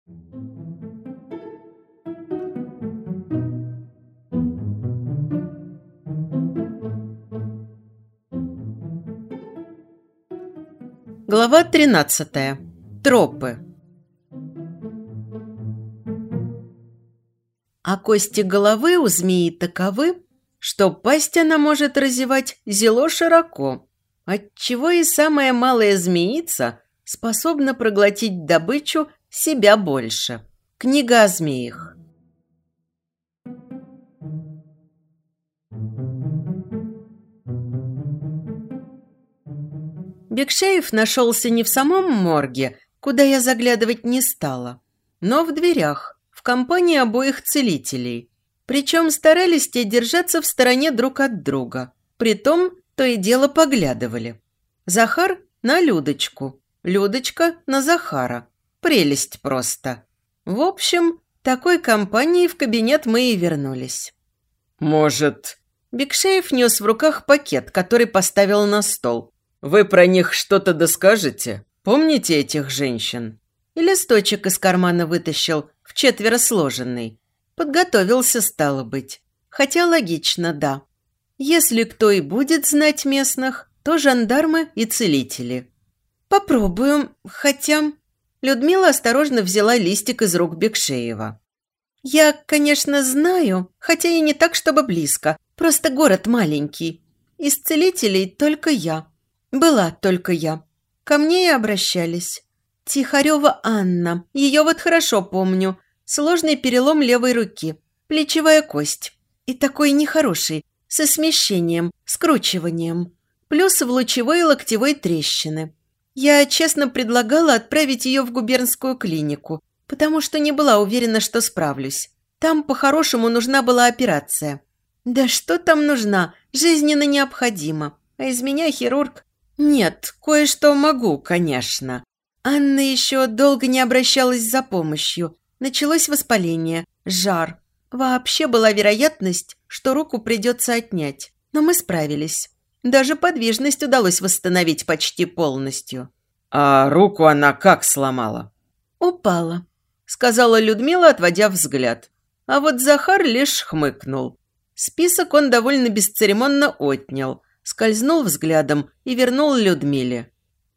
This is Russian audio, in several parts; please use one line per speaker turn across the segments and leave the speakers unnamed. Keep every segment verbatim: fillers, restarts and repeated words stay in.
Глава тринадцатая. Тропы. А кости головы у змеи таковы, что пасть она может разевать зело широко, отчего и самая малая змеица способна проглотить добычу себя больше. Книга о змеях. Бекшеев нашелся не в самом морге, куда я заглядывать не стала, но в дверях, в компании обоих целителей. Причем старались те держаться в стороне друг от друга. Притом то и дело поглядывали. Захар на Людочку, Людочка на Захара. Прелесть просто. В общем, такой компанией в кабинет мы и вернулись.
«Может...»
Бекшеев нес в руках пакет, который поставил на стол.
«Вы про них что-то доскажете? Помните этих женщин?»
И листочек из кармана вытащил, вчетверо сложенный. Подготовился, стало быть. Хотя логично, да. Если кто и будет знать местных, то жандармы и целители. Попробуем, хотя... Людмила осторожно взяла листик из рук Бекшеева. Я, конечно, знаю, хотя и не так, чтобы близко. Просто город маленький. Из целителей только я. Была только я. Ко мне и обращались. Тихарева Анна. Ее вот хорошо помню. Сложный перелом левой руки. Плечевая кость. И такой нехороший. Со смещением, скручиванием. Плюс в лучевой и локтевой трещины. Я честно предлагала отправить ее в губернскую клинику, потому что не была уверена, что справлюсь. Там по-хорошему нужна была операция. Да что там нужна? Жизненно необходимо. А из меня хирург... Нет, кое-что могу, конечно. Анна еще долго не обращалась за помощью. Началось воспаление, жар. Вообще была вероятность, что руку придется отнять. Но мы справились. Даже подвижность удалось восстановить почти полностью.
«А руку она как сломала?»
«Упала», — сказала Людмила, отводя взгляд. А вот Захар лишь хмыкнул. Список он довольно бесцеремонно отнял, скользнул взглядом и вернул Людмиле.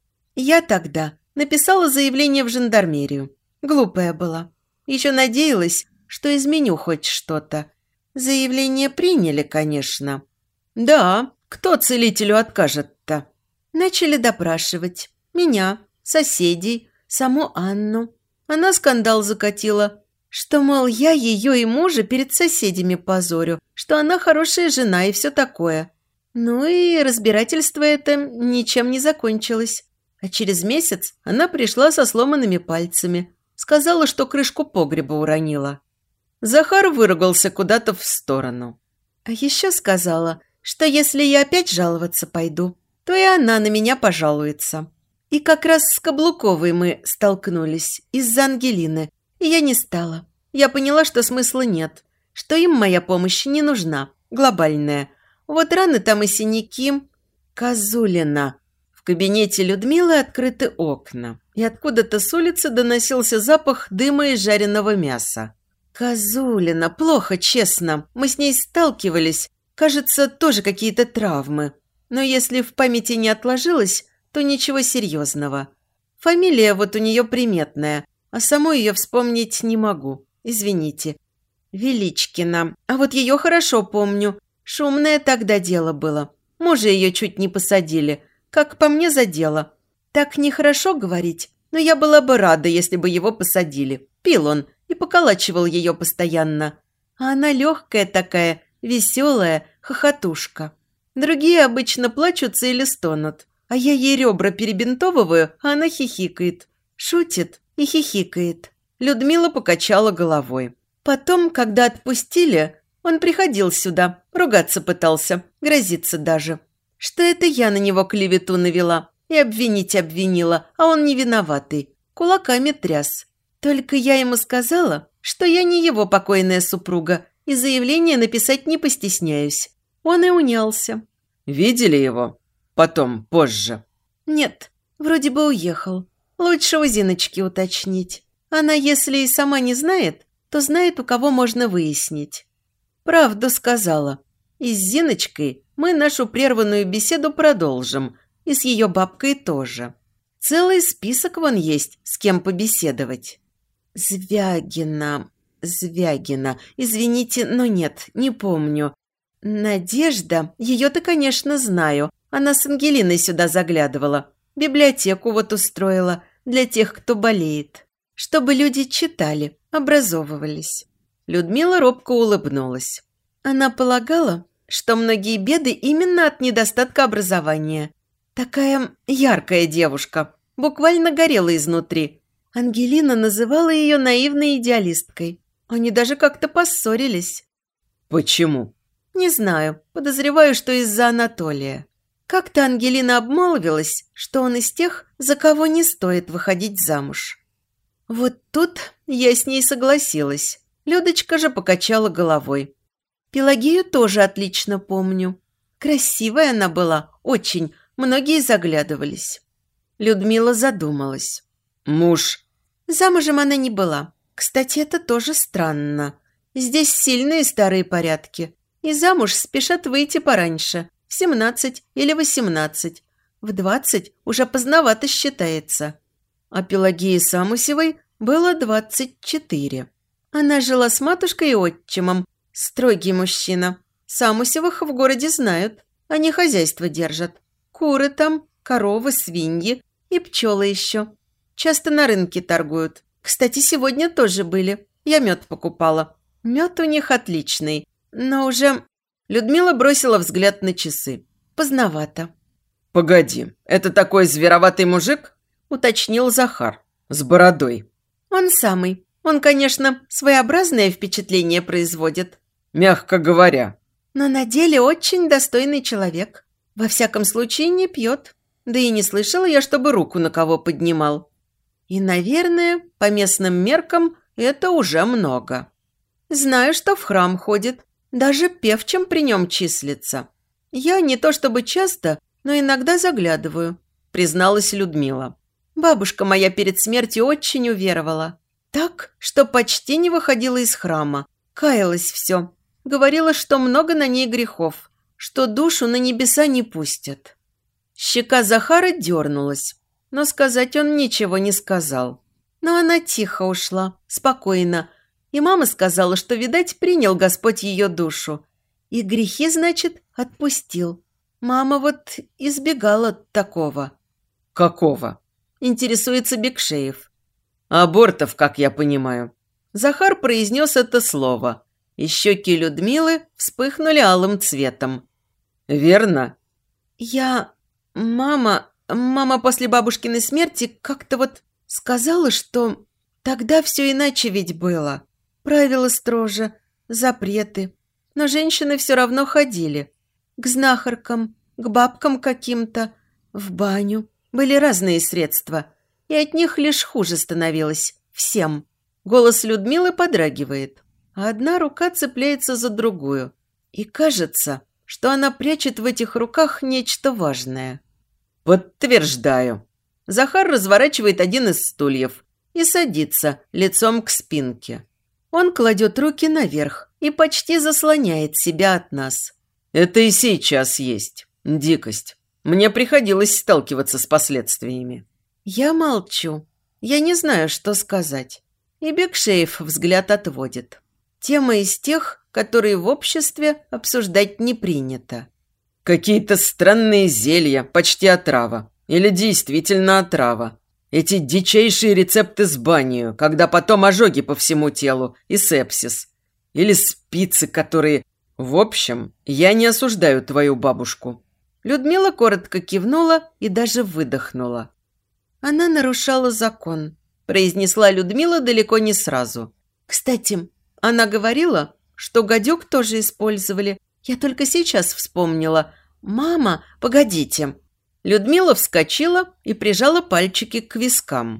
«Я тогда написала заявление в жандармерию. Глупая была. Еще надеялась, что изменю хоть что-то. Заявление приняли, конечно». «Да, кто целителю откажет-то?» Начали допрашивать. Меня, соседей, саму Анну. Она скандал закатила, что, мол, я ее и мужа перед соседями позорю, что она хорошая жена и все такое. Ну и разбирательство это ничем не закончилось. А через месяц она пришла со сломанными пальцами. Сказала, что крышку погреба уронила. Захар выругался куда-то в сторону. А еще сказала, что если я опять жаловаться пойду, то и она на меня пожалуется. И как раз с Каблуковой мы столкнулись из-за Ангелины, и я не стала. Я поняла, что смысла нет, что им моя помощь не нужна, глобальная. Вот раны там и синяки. Козулина. В кабинете Людмилы открыты окна, и откуда-то с улицы доносился запах дыма и жареного мяса. Козулина, плохо, честно. Мы с ней сталкивались. Кажется, тоже какие-то травмы. Но если в памяти не отложилось, то ничего серьезного. Фамилия вот у нее приметная, а саму ее вспомнить не могу. Извините. Величкина. А вот ее хорошо помню. Шумное тогда дело было. Мужа ее чуть не посадили. Как по мне, за дело. Так нехорошо говорить, но я была бы рада, если бы его посадили. Пил он и поколачивал ее постоянно. А она легкая такая, веселая, хохотушка. Другие обычно плачутся или стонут, а я ей ребра перебинтовываю, а она хихикает. Шутит и хихикает. Людмила покачала головой. Потом, когда отпустили, он приходил сюда, ругаться пытался, грозиться даже. Что это я на него клевету навела и обвинить обвинила, а он не виноватый. Кулаками тряс. Только я ему сказала, что я не его покойная супруга, и заявление написать не постесняюсь. Он и унялся.
«Видели его? Потом, позже?»
«Нет, вроде бы уехал. Лучше у Зиночки уточнить. Она, если и сама не знает, то знает, у кого можно выяснить. Правду сказала. И с Зиночкой мы нашу прерванную беседу продолжим, и с ее бабкой тоже. Целый список вон есть, с кем побеседовать. Звягина, Звягина, извините, но нет, не помню. Надежда, ее-то, конечно, знаю. Она с Ангелиной сюда заглядывала. Библиотеку вот устроила для тех, кто болеет. Чтобы люди читали, образовывались. Людмила робко улыбнулась. Она полагала, что многие беды именно от недостатка образования. Такая яркая девушка, буквально горела изнутри. Ангелина называла ее наивной идеалисткой. Они даже как-то поссорились.
Почему?
Не знаю, подозреваю, что из-за Анатолия. Как-то Ангелина обмолвилась, что он из тех, за кого не стоит выходить замуж. Вот тут я с ней согласилась. Людочка же покачала головой. Пелагею тоже отлично помню. Красивая она была, очень, многие заглядывались. Людмила задумалась.
Муж?
Замужем она не была. Кстати, это тоже странно. Здесь сильные старые порядки. И замуж спешат выйти пораньше, в семнадцать или восемнадцать. В двадцать уже поздновато считается. А Пелагее Самусевой было двадцать четыре. Она жила с матушкой и отчимом. Строгий мужчина. Самусевых в городе знают. Они хозяйство держат. Куры там, коровы, свиньи и пчелы еще. Часто на рынке торгуют. Кстати, сегодня тоже были. Я мед покупала. Мед у них отличный. Но уже... Людмила бросила взгляд на часы. Поздновато.
«Погоди, это такой звероватый мужик?» – уточнил Захар. «С бородой».
«Он самый. Он, конечно, своеобразное впечатление производит».
«Мягко говоря».
«Но на деле очень достойный человек. Во всяком случае, не пьет. Да и не слышала я, чтобы руку на кого поднимал. И, наверное, по местным меркам это уже много. Знаю, что в храм ходит. Даже певчим при нем числится. Я не то чтобы часто, но иногда заглядываю», – призналась Людмила. «Бабушка моя перед смертью очень уверовала. Так, что почти не выходила из храма. Каялась все. Говорила, что много на ней грехов, что душу на небеса не пустят». Щека Захара дернулась, но сказать он ничего не сказал. Но она тихо ушла, спокойно. И мама сказала, что, видать, принял Господь ее душу. И грехи, значит, отпустил. Мама вот избегала такого.
«Какого?»
– интересуется Бекшеев.
«Абортов, как я понимаю».
Захар произнес это слово, и щеки Людмилы вспыхнули алым цветом.
«Верно?»
«Я... Мама... Мама после бабушкиной смерти как-то вот сказала, что тогда все иначе ведь было. Правила строже, запреты. Но женщины все равно ходили. К знахаркам, к бабкам каким-то, в баню. Были разные средства. И от них лишь хуже становилось. Всем». Голос Людмилы подрагивает, а одна рука цепляется за другую. И кажется, что она прячет в этих руках нечто важное.
«Подтверждаю».
Захар разворачивает один из стульев и садится лицом к спинке. Он кладет руки наверх и почти заслоняет себя от нас.
«Это и сейчас есть. Дикость. Мне приходилось сталкиваться с последствиями».
Я молчу. Я не знаю, что сказать. И Бекшеев взгляд отводит. Тема из тех, которые в обществе обсуждать не принято.
«Какие-то странные зелья, почти отрава. Или действительно отрава. Эти дичайшие рецепты с банью, когда потом ожоги по всему телу и сепсис. Или спицы, которые... В общем, я не осуждаю твою бабушку».
Людмила коротко кивнула и даже выдохнула. «Она нарушала закон», – произнесла Людмила далеко не сразу. «Кстати, она говорила, что гадюк тоже использовали. Я только сейчас вспомнила. Мама, погодите». Людмила вскочила и прижала пальчики к вискам.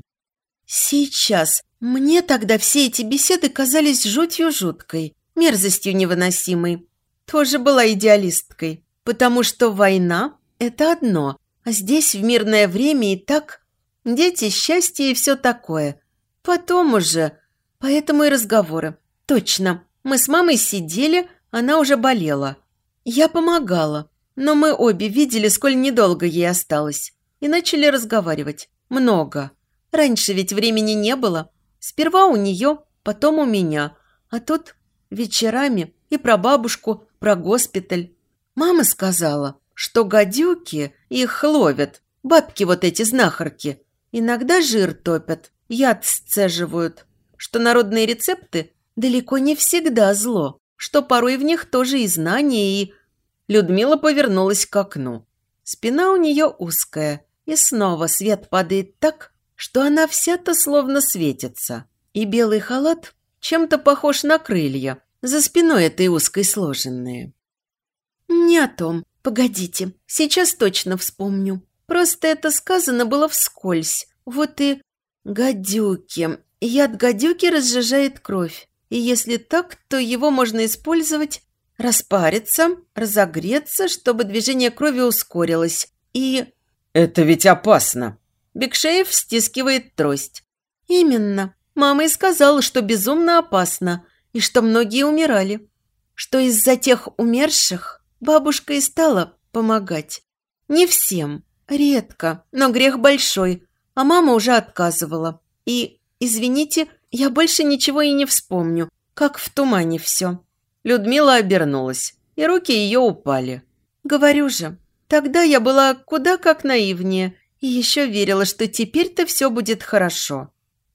«Сейчас. Мне тогда все эти беседы казались жутью жуткой, мерзостью невыносимой. Тоже была идеалисткой, потому что война – это одно, а здесь в мирное время и так дети, счастье и все такое. Потом уже. Поэтому и разговоры. Точно. Мы с мамой сидели, она уже болела. Я помогала, но мы обе видели, сколь недолго ей осталось. И начали разговаривать. Много. Раньше ведь времени не было. Сперва у нее, потом у меня. А тут вечерами и про бабушку, про госпиталь. Мама сказала, что гадюки их ловят. Бабки вот эти знахарки. Иногда жир топят, яд сцеживают. Что народные рецепты далеко не всегда зло. Что порой в них тоже и знания, и... Людмила повернулась к окну. Спина у нее узкая. И снова свет падает так, что она вся-то словно светится. И белый халат чем-то похож на крылья, за спиной этой узкой сложенные. «Не о том. Погодите, сейчас точно вспомню. Просто это сказано было вскользь. Вот и гадюки. Яд гадюки разжижает кровь. И если так, то его можно использовать, распариться, разогреться, чтобы движение крови ускорилось. И...
Это ведь опасно.
Бекшеев стискивает трость. Именно. Мама и сказала, что безумно опасно, и что многие умирали. Что из-за тех умерших бабушка и стала помогать. Не всем. Редко, но грех большой. А мама уже отказывала. И, извините, я больше ничего и не вспомню. Как в тумане все.
Людмила обернулась, и руки ее упали.
Говорю же, тогда я была куда как наивнее и еще верила, что теперь-то все будет хорошо.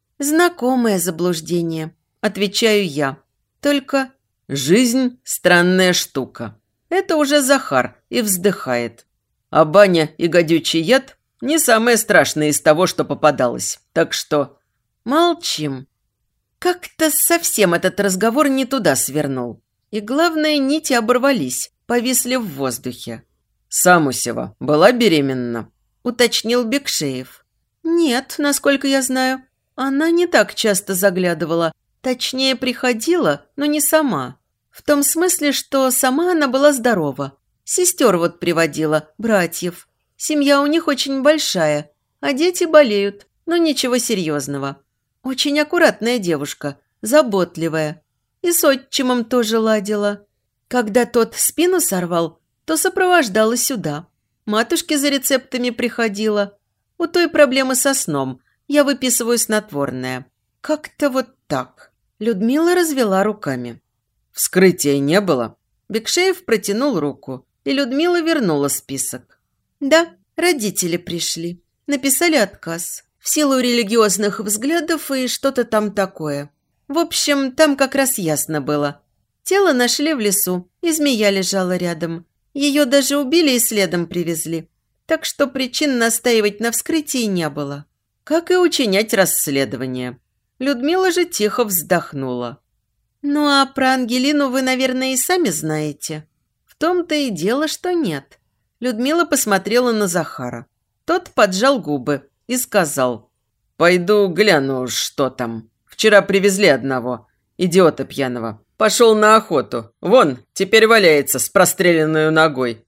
Знакомое заблуждение, отвечаю я. Только...
Жизнь – странная штука. Это уже Захар и вздыхает. А баня и гадючий яд – не самое страшное из того, что попадалось. Так что...
Молчим. Как-то совсем этот разговор не туда свернул. И главное, нити оборвались, повисли в воздухе.
«Самусева была беременна?»
– уточнил Бекшеев. «Нет, насколько я знаю. Она не так часто заглядывала. Точнее, приходила, но не сама. В том смысле, что сама она была здорова. Сестер вот приводила, братьев. Семья у них очень большая, а дети болеют, но ничего серьезного. Очень аккуратная девушка, заботливая. И с отчимом тоже ладила. Когда тот спину сорвал, то сопровождала сюда. Матушке за рецептами приходила. У той проблемы со сном. Я выписываю снотворное. Как-то вот так». Людмила развела руками.
«Вскрытия не было?»
Бекшеев протянул руку, и Людмила вернула список. «Да, родители пришли. Написали отказ. В силу религиозных взглядов и что-то там такое. В общем, там как раз ясно было. Тело нашли в лесу, и змея лежала рядом. Ее даже убили и следом привезли. Так что причин настаивать на вскрытии не было.
Как и учинять расследование». Людмила же тихо вздохнула.
«Ну а про Ангелину вы, наверное, и сами знаете. В том-то и дело, что нет».
Людмила посмотрела на Захара. Тот поджал губы и сказал: «Пойду гляну, что там. Вчера привезли одного, идиота пьяного. Пошел на охоту. Вон, теперь валяется с простреленной ногой».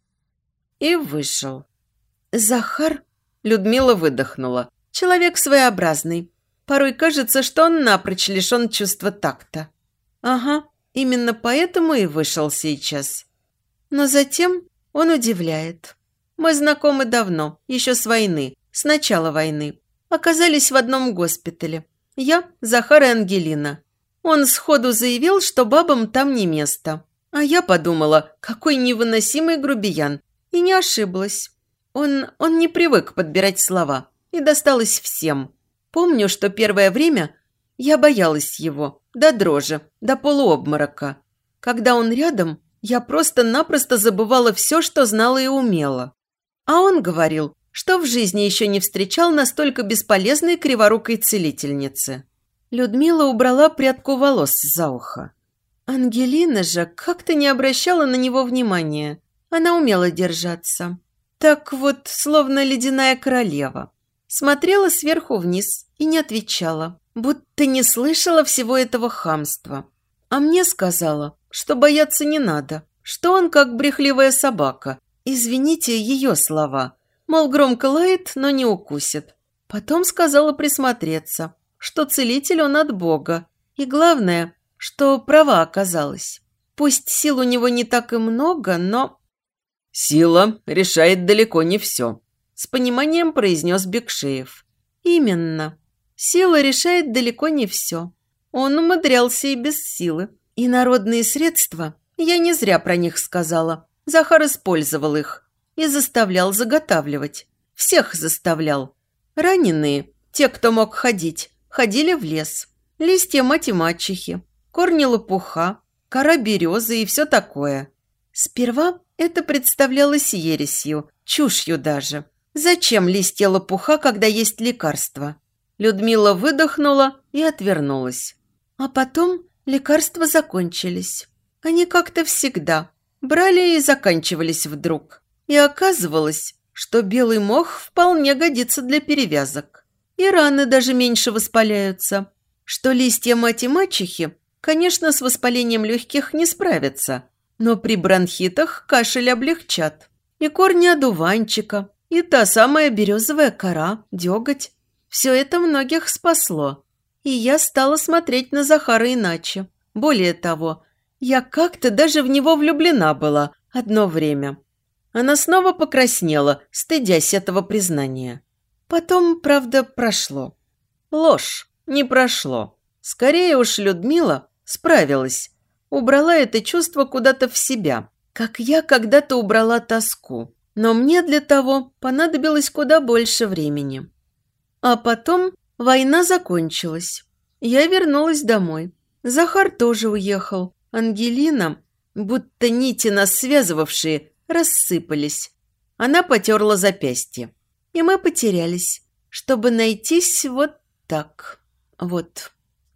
И вышел. «Захар?» – Людмила выдохнула. «Человек своеобразный. Порой кажется, что он напрочь лишен чувства такта». «Ага, именно поэтому и вышел сейчас. Но затем он удивляет. Мы знакомы давно, еще с войны, с начала войны. Оказались в одном госпитале. Я, Захар и Ангелина. Он сходу заявил, что бабам там не место. А я подумала, какой невыносимый грубиян. И не ошиблась. Он, он не привык подбирать слова. И досталось всем. Помню, что первое время я боялась его. До дрожи, до полуобморока. Когда он рядом, я просто-напросто забывала все, что знала и умела. А он говорил, что в жизни еще не встречал настолько бесполезной криворукой целительницы. Людмила убрала прядку волос за ухо. Ангелина же как-то не обращала на него внимания. Она умела держаться. Так вот, словно ледяная королева. Смотрела сверху вниз и не отвечала, будто не слышала всего этого хамства. А мне сказала, что бояться не надо, что он как брехливая собака. Извините ее слова. Мол, громко лает, но не укусит. Потом сказала присмотреться. что целитель он от Бога. И главное, что права оказалась. Пусть сил у него не так и много, но...
«Сила решает далеко не все», –
с пониманием произнес Бекшеев. «Именно. Сила решает далеко не все. Он умудрялся и без силы. И народные средства, я не зря про них сказала. Захар использовал их и заставлял заготавливать. Всех заставлял. Раненые, те, кто мог ходить, ходили в лес. Листья мать и мачехи, корни лопуха, кора березы и все такое. Сперва это представлялось ересью, чушью даже. Зачем листья лопуха, когда есть лекарства? Людмила выдохнула и отвернулась. А потом лекарства закончились. Они как-то всегда брали и заканчивались вдруг. И оказывалось, что белый мох вполне годится для перевязок. И раны даже меньше воспаляются. Что листья мать и мачехи, конечно, с воспалением легких не справятся, но при бронхитах кашель облегчат. И корни одуванчика, и та самая березовая кора, деготь. Все это многих спасло. И я стала смотреть на Захара иначе. Более того, я как-то даже в него влюблена была одно время. Она снова покраснела, стыдясь этого признания. Потом, правда, прошло. Ложь, не прошло. Скорее уж Людмила справилась. Убрала это чувство куда-то в себя, как я когда-то убрала тоску. Но мне для того понадобилось куда больше времени. А потом война закончилась. Я вернулась домой. Захар тоже уехал. Ангелина, будто нити нас связывавшие, рассыпались. Она потерла запястье. И мы потерялись, чтобы найтись вот так. Вот.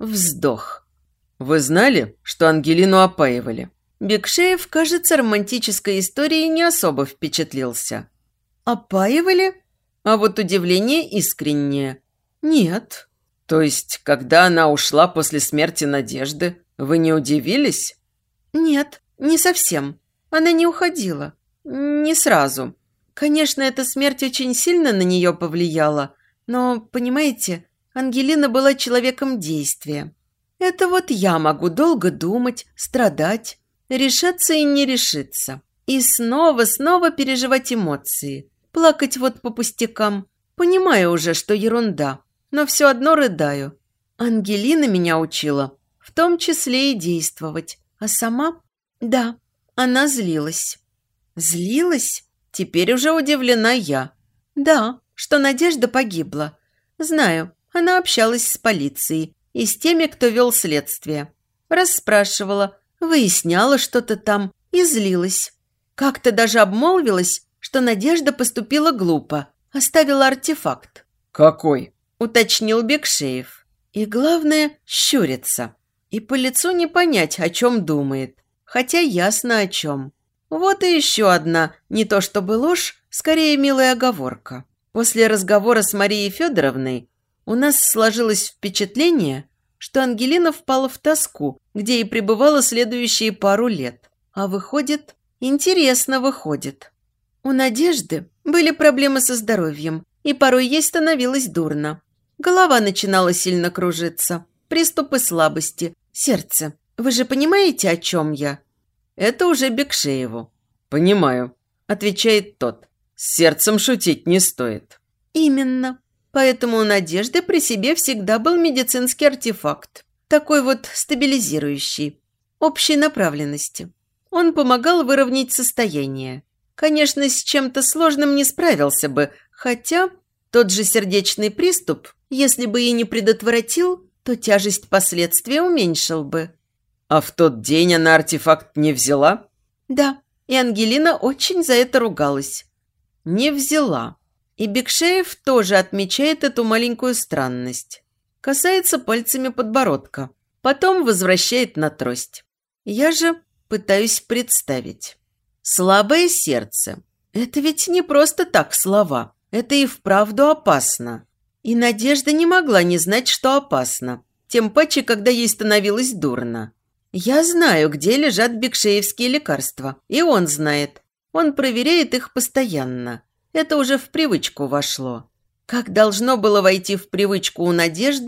Вздох.
«Вы знали, что Ангелину опаивали?»
Бекшеев, кажется, романтической историей не особо впечатлился. «Опаивали?» А вот удивление искреннее. «Нет».
«То есть, когда она ушла после смерти Надежды, вы не удивились?»
«Нет, не совсем. Она не уходила. Не сразу. Конечно, эта смерть очень сильно на нее повлияла, но, понимаете, Ангелина была человеком действия. Это вот я могу долго думать, страдать, решаться и не решиться. И снова-снова переживать эмоции, плакать вот по пустякам. Понимаю уже, что ерунда, но все одно рыдаю. Ангелина меня учила, в том числе и действовать. А сама? Да, она злилась». «Злилась?» Теперь уже удивлена я. «Да, что Надежда погибла. Знаю, она общалась с полицией и с теми, кто вел следствие. Расспрашивала, выясняла что-то там и злилась. Как-то даже обмолвилась, что Надежда поступила глупо, оставила артефакт».
«Какой?»
– уточнил Бекшеев. И главное – щурится. И по лицу не понять, о чем думает, хотя ясно о чем. Вот и еще одна, не то чтобы ложь, скорее милая оговорка. После разговора с Марией Федоровной у нас сложилось впечатление, что Ангелина впала в тоску, где и пребывала следующие пару лет. А выходит, интересно выходит. У Надежды были проблемы со здоровьем, и порой ей становилось дурно. Голова начинала сильно кружиться, приступы слабости, сердце. Вы же понимаете, о чем я? Это уже Бекшееву.
«Понимаю»,
– отвечает тот.
«С сердцем шутить не стоит».
«Именно. Поэтому у Надежды при себе всегда был медицинский артефакт. Такой вот стабилизирующий, общей направленности. Он помогал выровнять состояние. Конечно, с чем-то сложным не справился бы, хотя тот же сердечный приступ, если бы и не предотвратил, то тяжесть последствий уменьшил бы».
«А в тот день она артефакт не взяла?»
«Да, и Ангелина очень за это ругалась». «Не взяла». И Бекшеев тоже отмечает эту маленькую странность. Касается пальцами подбородка, потом возвращает на трость. Я же пытаюсь представить. Слабое сердце. Это ведь не просто так слова. Это и вправду опасно. И Надежда не могла не знать, что опасно. Тем паче, когда ей становилось дурно. Я знаю, где лежат бекшеевские лекарства. И он знает. Он проверяет их постоянно. Это уже в привычку вошло. Как должно было войти в привычку у Надежды,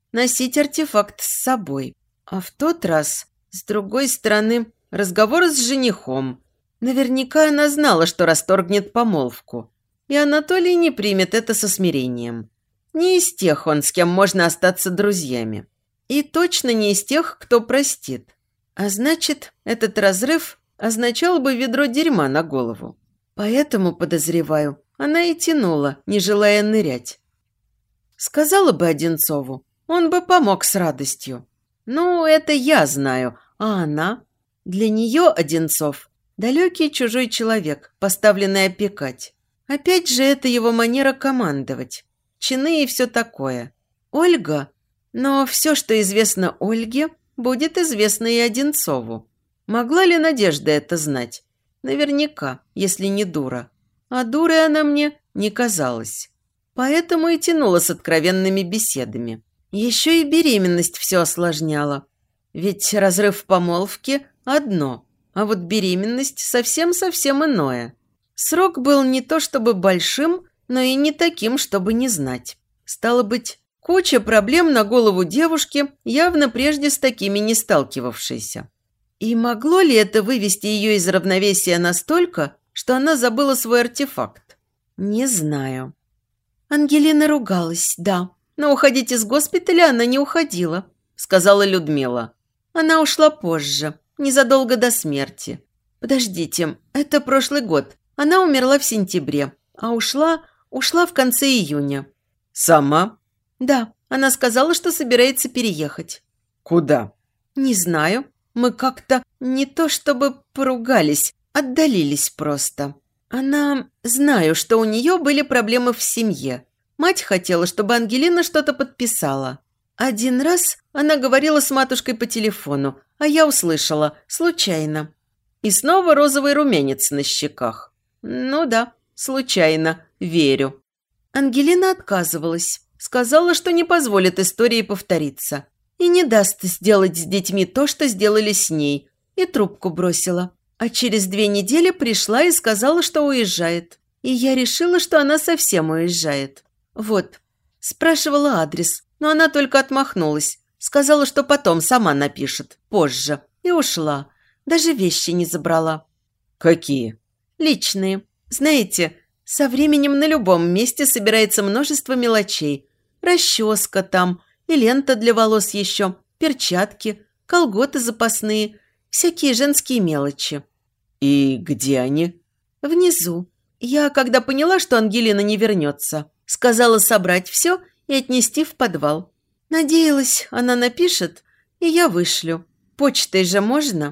носить артефакт с собой. А в тот раз, с другой стороны, разговор с женихом. Наверняка она знала, что расторгнет помолвку. И Анатолий не примет это со смирением. Не из тех он, с кем можно остаться друзьями. И точно не из тех, кто простит. А значит, этот разрыв означал бы ведро дерьма на голову. Поэтому, подозреваю, она и тянула, не желая нырять. Сказала бы Одинцову, он бы помог с радостью. Ну, это я знаю, а она? Для нее Одинцов – далекий чужой человек, поставленный опекать. Опять же, это его манера командовать. Чины и все такое. Ольга? Но все, что известно Ольге, будет известно и Одинцову. Могла ли Надежда это знать? Наверняка, если не дура. А дурой она мне не казалась. Поэтому и тянула с откровенными беседами. Еще и беременность все осложняла. Ведь разрыв помолвки – одно, а вот беременность совсем-совсем иное. Срок был не то чтобы большим, но и не таким, чтобы не знать. Стало быть, куча проблем на голову девушки, явно прежде с такими не сталкивавшейся. И могло ли это вывести ее из равновесия настолько, что она забыла свой артефакт? Не знаю. Ангелина ругалась, да, но уходить из госпиталя она не уходила, сказала Людмила. Она ушла позже, незадолго до смерти. Подождите, это прошлый год. Она умерла в сентябре, а ушла, ушла в конце июня.
Сама?
Да, она сказала, что собирается переехать.
Куда?
Не знаю. Мы как-то не то чтобы поругались, отдалились просто. Она... Знаю, что у нее были проблемы в семье. Мать хотела, чтобы Ангелина что-то подписала. Один раз она говорила с матушкой по телефону, а я услышала, случайно. И снова розовый румянец на щеках. Ну да, случайно, верю. Ангелина отказывалась. Сказала, что не позволит истории повториться. И не даст сделать с детьми то, что сделали с ней. И трубку бросила. А через две недели пришла и сказала, что уезжает. И я решила, что она совсем уезжает. Вот. Спрашивала адрес, но она только отмахнулась. Сказала, что потом сама напишет, позже. И ушла. Даже вещи не забрала.
Какие?
Личные. Знаете, со временем на любом месте собирается множество мелочей. Расческа там, и лента для волос еще, перчатки, колготы запасные, всякие женские мелочи.
И где они?
Внизу. Я, когда поняла, что Ангелина не вернется, сказала собрать все и отнести в подвал. Надеялась, она напишет, и я вышлю. Почтой же можно?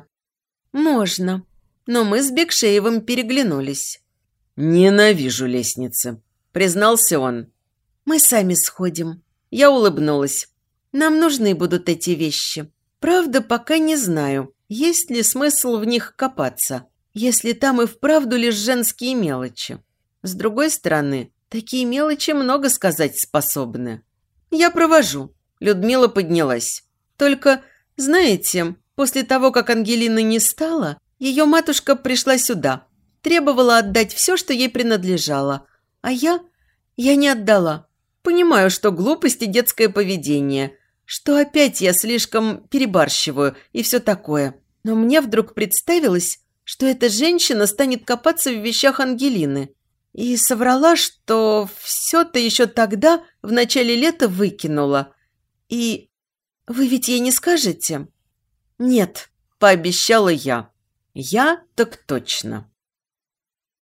Можно. Но мы с Бекшеевым переглянулись.
«Ненавижу лестницы», – признался он.
«Мы сами сходим». Я улыбнулась. «Нам нужны будут эти вещи. Правда, пока не знаю, есть ли смысл в них копаться, если там и вправду лишь женские мелочи. С другой стороны, такие мелочи много сказать способны. Я провожу». Людмила поднялась. «Только, знаете, после того, как Ангелины не стало, ее матушка пришла сюда, требовала отдать все, что ей принадлежало. А я... я не отдала. Понимаю, что глупость и детское поведение, что опять я слишком перебарщиваю и все такое. Но мне вдруг представилось, что эта женщина станет копаться в вещах Ангелины. И соврала, что все-то еще тогда, в начале лета, выкинула. И... вы ведь ей не скажете?» «Нет», – пообещала я. «Я так точно».